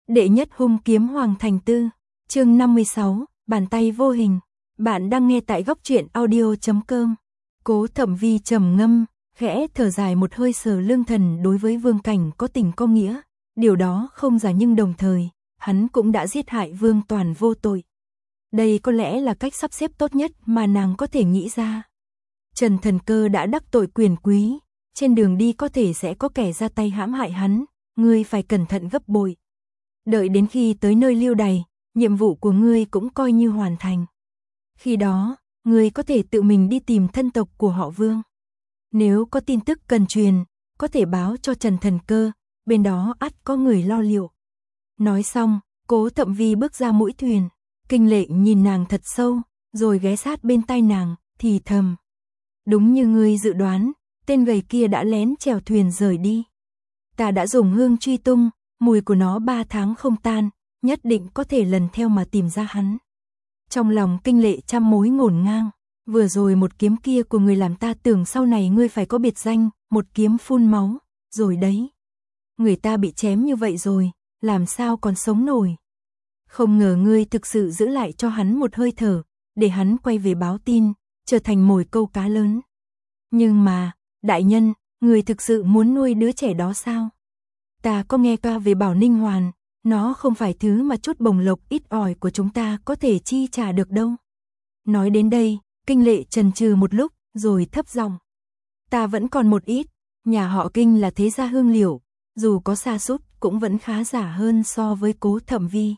Đệ nhất hung kiếm Hoàng Thành Tư, chương 56, bàn tay vô hình. Bạn đang nghe tại góc truyện audio.com. Cố Thẩm Vi trầm ngâm, khẽ thở dài một hơi. Sở Lương Thần đối với Vương Cảnh có tình có nghĩa, điều đó không giả, nhưng đồng thời, hắn cũng đã giết hại Vương Toàn vô tội. Đây có lẽ là cách sắp xếp tốt nhất mà nàng có thể nghĩ ra. Trần Thần Cơ đã đắc tội quyền quý, trên đường đi có thể sẽ có kẻ ra tay hãm hại hắn, ngươi phải cẩn thận gấp bội. Đợi đến khi tới nơi lưu đày, nhiệm vụ của ngươi cũng coi như hoàn thành. Khi đó, ngươi có thể tự mình đi tìm thân tộc của họ Vương. Nếu có tin tức cần truyền, có thể báo cho Trần Thần Cơ, bên đó ắt có người lo liệu. Nói xong, Cố Thẩm Vi bước ra mũi thuyền, Kinh Lệ nhìn nàng thật sâu, rồi ghé sát bên tai nàng, thì thầm. Đúng như ngươi dự đoán, tên gầy kia đã lén chèo thuyền rời đi. Ta đã dùng hương truy tung, mùi của nó 3 tháng không tan, nhất định có thể lần theo mà tìm ra hắn. Trong lòng Kinh Lệ trăm mối ngổn ngang, vừa rồi một kiếm kia của người làm ta tưởng sau này ngươi phải có biệt danh, một kiếm phun máu, rồi đấy. Người ta bị chém như vậy rồi, làm sao còn sống nổi. Không ngờ ngươi thực sự giữ lại cho hắn một hơi thở, để hắn quay về báo tin, trở thành mồi câu cá lớn. Nhưng mà, đại nhân, người thực sự muốn nuôi đứa trẻ đó sao? Ta có nghe qua về Bảo Ninh Hoàn, nó không phải thứ mà chút bồng lộc ít ỏi của chúng ta có thể chi trả được đâu. Nói đến đây, Kinh Lệ chần chừ một lúc, rồi thấp giọng. Ta vẫn còn một ít, nhà họ Kinh là thế gia hương liệu, dù có sa sút cũng vẫn khá giả hơn so với Cố Thẩm Vi.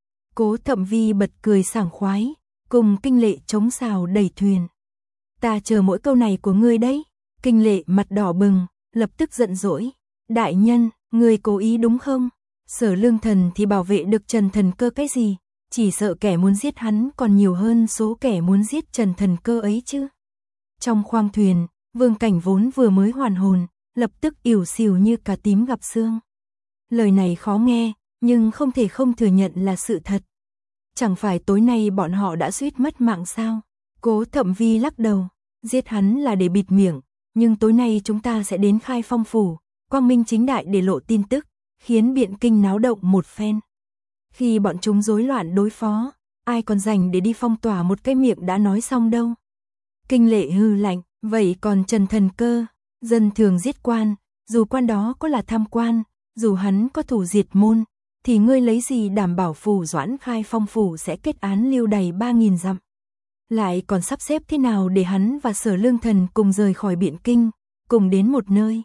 Cố Thẩm Vi bật cười sảng khoái, cùng Kinh Lệ chống xào đẩy thuyền. Ta chờ mỗi câu này của ngươi đấy. Kinh Lệ mặt đỏ bừng, lập tức giận dỗi. Đại nhân, ngươi cố ý đúng không? Sở Lương Thần thì bảo vệ được Trần Thần Cơ cái gì? Chỉ sợ kẻ muốn giết hắn còn nhiều hơn số kẻ muốn giết Trần Thần Cơ ấy chứ. Trong khoang thuyền, Vương Cảnh vốn vừa mới hoàn hồn, lập tức ỉu xìu như cà tím gặp xương. Lời này khó nghe, nhưng không thể không thừa nhận là sự thật. Chẳng phải tối nay bọn họ đã suýt mất mạng sao? Cố Thẩm Vi lắc đầu, giết hắn là để bịt miệng, nhưng tối nay chúng ta sẽ đến Khai Phong phủ, quang minh chính đại để lộ tin tức, khiến Biện Kinh náo động một phen. Khi bọn chúng rối loạn đối phó, ai còn rảnh để đi phong tỏa một cái miệng đã nói xong đâu. Kinh Lệ hừ lạnh, vậy còn Trần Thần Cơ, dân thường giết quan, dù quan đó có là tham quan, dù hắn có thủ diệt môn, thì ngươi lấy gì đảm bảo phủ Doãn Khai Phong phủ sẽ kết án lưu đày 3.000 dặm. Lại còn sắp xếp thế nào để hắn và Sở Lương Thần cùng rời khỏi Biện Kinh, cùng đến một nơi.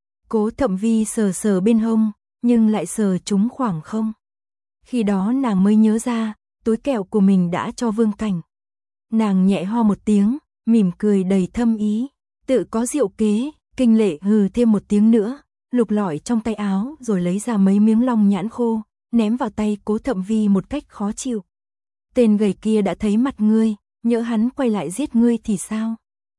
Cố Thẩm Vi sờ sờ bên hông, nhưng lại sờ trúng khoảng không. Khi đó nàng mới nhớ ra, túi kẹo của mình đã cho Vương Cảnh. Nàng nhẹ ho một tiếng, mỉm cười đầy thâm ý, tự có diệu kế. Kinh Lệ hừ thêm một tiếng nữa, lục lọi trong tay áo rồi lấy ra mấy miếng long nhãn khô, ném vào tay Cố Thẩm Vi một cách khó chịu. Tên gầy kia đã thấy mặt ngươi, nhỡ hắn quay lại giết ngươi thì sao?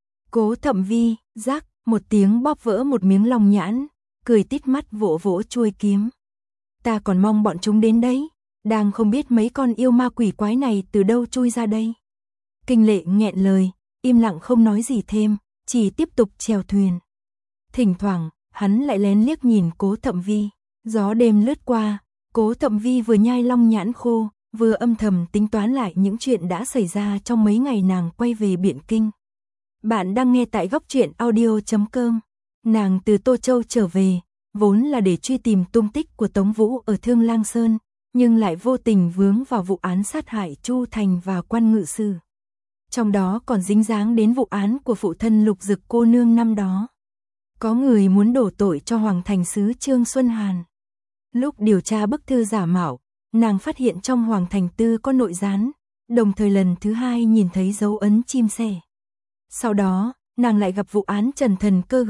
Cố Thẩm Vi, rắc, một tiếng bóp vỡ một miếng long nhãn, cười tít mắt vỗ vỗ chuôi kiếm. Ta còn mong bọn chúng đến đấy, đang không biết mấy con yêu ma quỷ quái này từ đâu chui ra đây. Kinh Lệ nghẹn lời, im lặng không nói gì thêm, chỉ tiếp tục chèo thuyền. Thỉnh thoảng, hắn lại lén liếc nhìn Cố Thẩm Vi. Gió đêm lướt qua, Cố Thẩm Vi vừa nhai long nhãn khô, vừa âm thầm tính toán lại những chuyện đã xảy ra trong mấy ngày nàng quay về Biện Kinh. Bạn đang nghe tại góc truyện audio.com. Nàng từ Tô Châu trở về, vốn là để truy tìm tung tích của Tống Vũ ở Thương Lang Sơn, nhưng lại vô tình vướng vào vụ án sát hại Chu Thành và Quan Ngự Sử. Trong đó còn dính dáng đến vụ án của phụ thân Lục Dực cô nương năm đó. Có người muốn đổ tội cho Hoàng Thành sứ Trương Xuân Hàn. Lúc điều tra bức thư giả mạo, nàng phát hiện trong Hoàng Thành Tư có nội gián, đồng thời lần thứ hai nhìn thấy dấu ấn chim sẻ. Sau đó, nàng lại gặp vụ án Trần Thần Cơ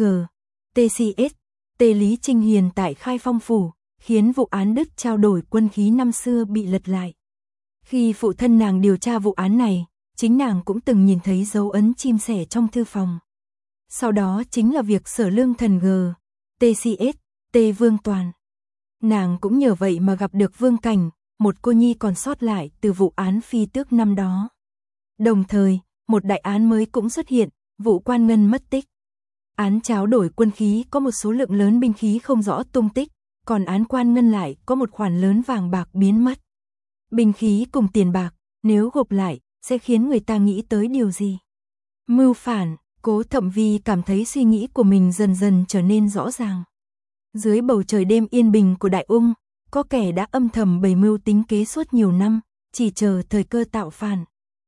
TCS, Tề Lý Trinh Hiền tại Khai Phong phủ, khiến vụ án đứt trao đổi quân khí năm xưa bị lật lại. Khi phụ thân nàng điều tra vụ án này, chính nàng cũng từng nhìn thấy dấu ấn chim sẻ trong thư phòng. Sau đó chính là việc Sở Lương Thần TCS, Vương Toàn. Nàng cũng nhờ vậy mà gặp được Vương Cảnh, một cô nhi còn sót lại từ vụ án phi tước năm đó. Đồng thời, một đại án mới cũng xuất hiện, vụ Quan Ngân mất tích. Án tráo đổi quân khí có một số lượng lớn binh khí không rõ tung tích, còn án quan ngân lại có một khoản lớn vàng bạc biến mất. Binh khí cùng tiền bạc, nếu gộp lại, sẽ khiến người ta nghĩ tới điều gì? Mưu phản, Cố Thẩm Vi cảm thấy suy nghĩ của mình dần dần trở nên rõ ràng. Dưới bầu trời đêm yên bình của Đại Ung, có kẻ đã âm thầm bày mưu tính kế suốt nhiều năm, chỉ chờ thời cơ tạo phản.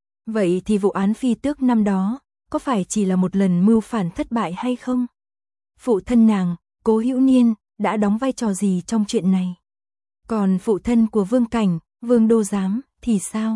Vậy thì vụ án Phi Tước năm đó, có phải chỉ là một lần mưu phản thất bại hay không? Phụ thân nàng, Cố Hữu Niên, đã đóng vai trò gì trong chuyện này? Còn phụ thân của Vương Cảnh, Vương Đô Giám, thì sao?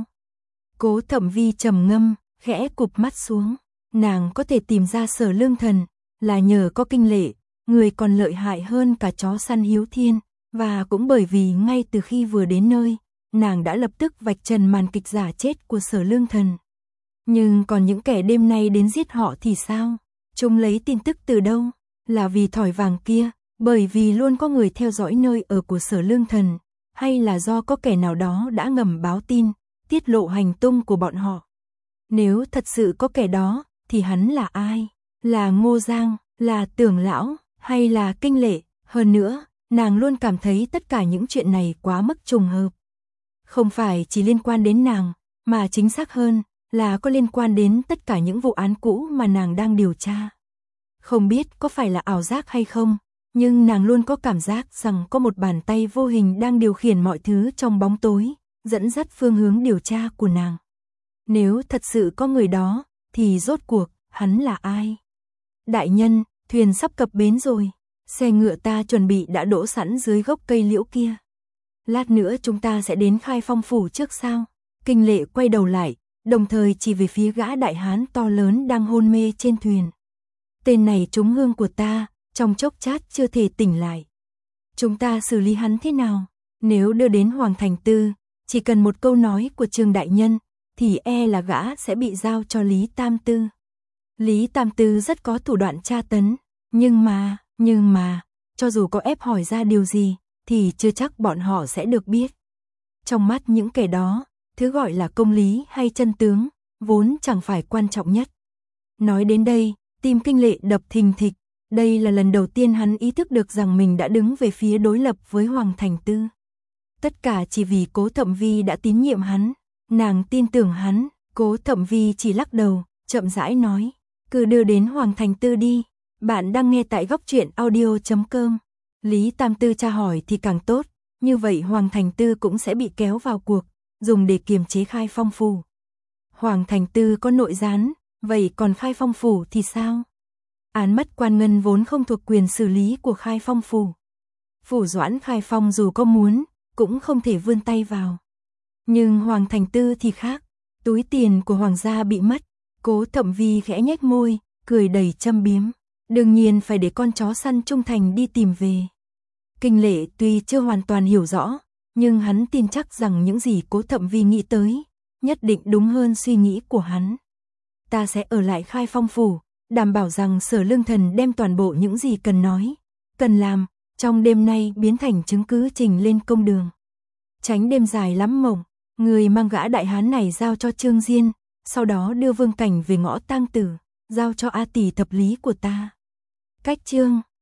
Cố Thẩm Vi trầm ngâm, khẽ cụp mắt xuống. Nàng có thể tìm ra Sở Lương Thần, là nhờ có Kinh Lệ, người còn lợi hại hơn cả chó săn Hiếu Thiên, và cũng bởi vì ngay từ khi vừa đến nơi, nàng đã lập tức vạch trần màn kịch giả chết của Sở Lương Thần. Nhưng còn những kẻ đêm nay đến giết họ thì sao? Chúng lấy tin tức từ đâu? Là vì thỏi vàng kia, bởi vì luôn có người theo dõi nơi ở của Sở Lương Thần, hay là do có kẻ nào đó đã ngầm báo tin, tiết lộ hành tung của bọn họ? Nếu thật sự có kẻ đó, thì hắn là ai? Là Ngô Giang, là Tưởng Lão, hay là Kinh Lệ? Hơn nữa, nàng luôn cảm thấy tất cả những chuyện này quá mức trùng hợp. Không phải chỉ liên quan đến nàng, mà chính xác hơn là có liên quan đến tất cả những vụ án cũ mà nàng đang điều tra. Không biết có phải là ảo giác hay không, nhưng nàng luôn có cảm giác rằng có một bàn tay vô hình đang điều khiển mọi thứ trong bóng tối, dẫn dắt phương hướng điều tra của nàng. Nếu thật sự có người đó, thì rốt cuộc, hắn là ai? Đại nhân, thuyền sắp cập bến rồi. Xe ngựa ta chuẩn bị đã đỗ sẵn dưới gốc cây liễu kia. Lát nữa chúng ta sẽ đến Khai Phong phủ trước sao? Kinh Lệ quay đầu lại, đồng thời chỉ về phía gã đại hán to lớn đang hôn mê trên thuyền. Tên này trúng hương của ta, trong chốc chát chưa thể tỉnh lại. Chúng ta xử lý hắn thế nào? Nếu đưa đến Hoàng Thành Tư, chỉ cần một câu nói của Trương đại nhân, thì e là gã sẽ bị giao cho Lý Tam Tư. Lý Tam Tư rất có thủ đoạn tra tấn, nhưng mà, cho dù có ép hỏi ra điều gì, thì chưa chắc bọn họ sẽ được biết. Trong mắt những kẻ đó, thứ gọi là công lý hay chân tướng, vốn chẳng phải quan trọng nhất. Nói đến đây, tim Kinh Lệ đập thình thịch, đây là lần đầu tiên hắn ý thức được rằng mình đã đứng về phía đối lập với Hoàng Thành Tư. Tất cả chỉ vì Cố Thẩm Vi đã tín nhiệm hắn, nàng tin tưởng hắn. Cố Thẩm Vi chỉ lắc đầu, chậm rãi nói, cứ đưa đến Hoàng Thành Tư đi. Bạn đang nghe tại góc truyện audio.com. Lý Tam Tư tra hỏi thì càng tốt, như vậy Hoàng Thành Tư cũng sẽ bị kéo vào cuộc, dùng để kiềm chế Khai Phong phủ. Hoàng Thành Tư có nội gián, vậy còn Khai Phong phủ thì sao? Án mất quan ngân vốn không thuộc quyền xử lý của Khai Phong phủ. Phủ Doãn Khai Phong dù có muốn, cũng không thể vươn tay vào. Nhưng Hoàng Thành Tư thì khác, túi tiền của Hoàng gia bị mất. Cố Thẩm Vi khẽ nhếch môi, cười đầy châm biếm. Đương nhiên phải để con chó săn trung thành đi tìm về. Kinh Lệ tuy chưa hoàn toàn hiểu rõ, nhưng hắn tin chắc rằng những gì Cố Thẩm Vi nghĩ tới, nhất định đúng hơn suy nghĩ của hắn. Ta sẽ ở lại Khai Phong phủ, đảm bảo rằng Sở Lương Thần đem toàn bộ những gì cần nói, cần làm, trong đêm nay biến thành chứng cứ trình lên công đường. Tránh đêm dài lắm mộng, người mang gã đại hán này giao cho Trương Diên, sau đó đưa Vương Cảnh về ngõ tang tử, giao cho A tỷ thập lý của ta. Cách chương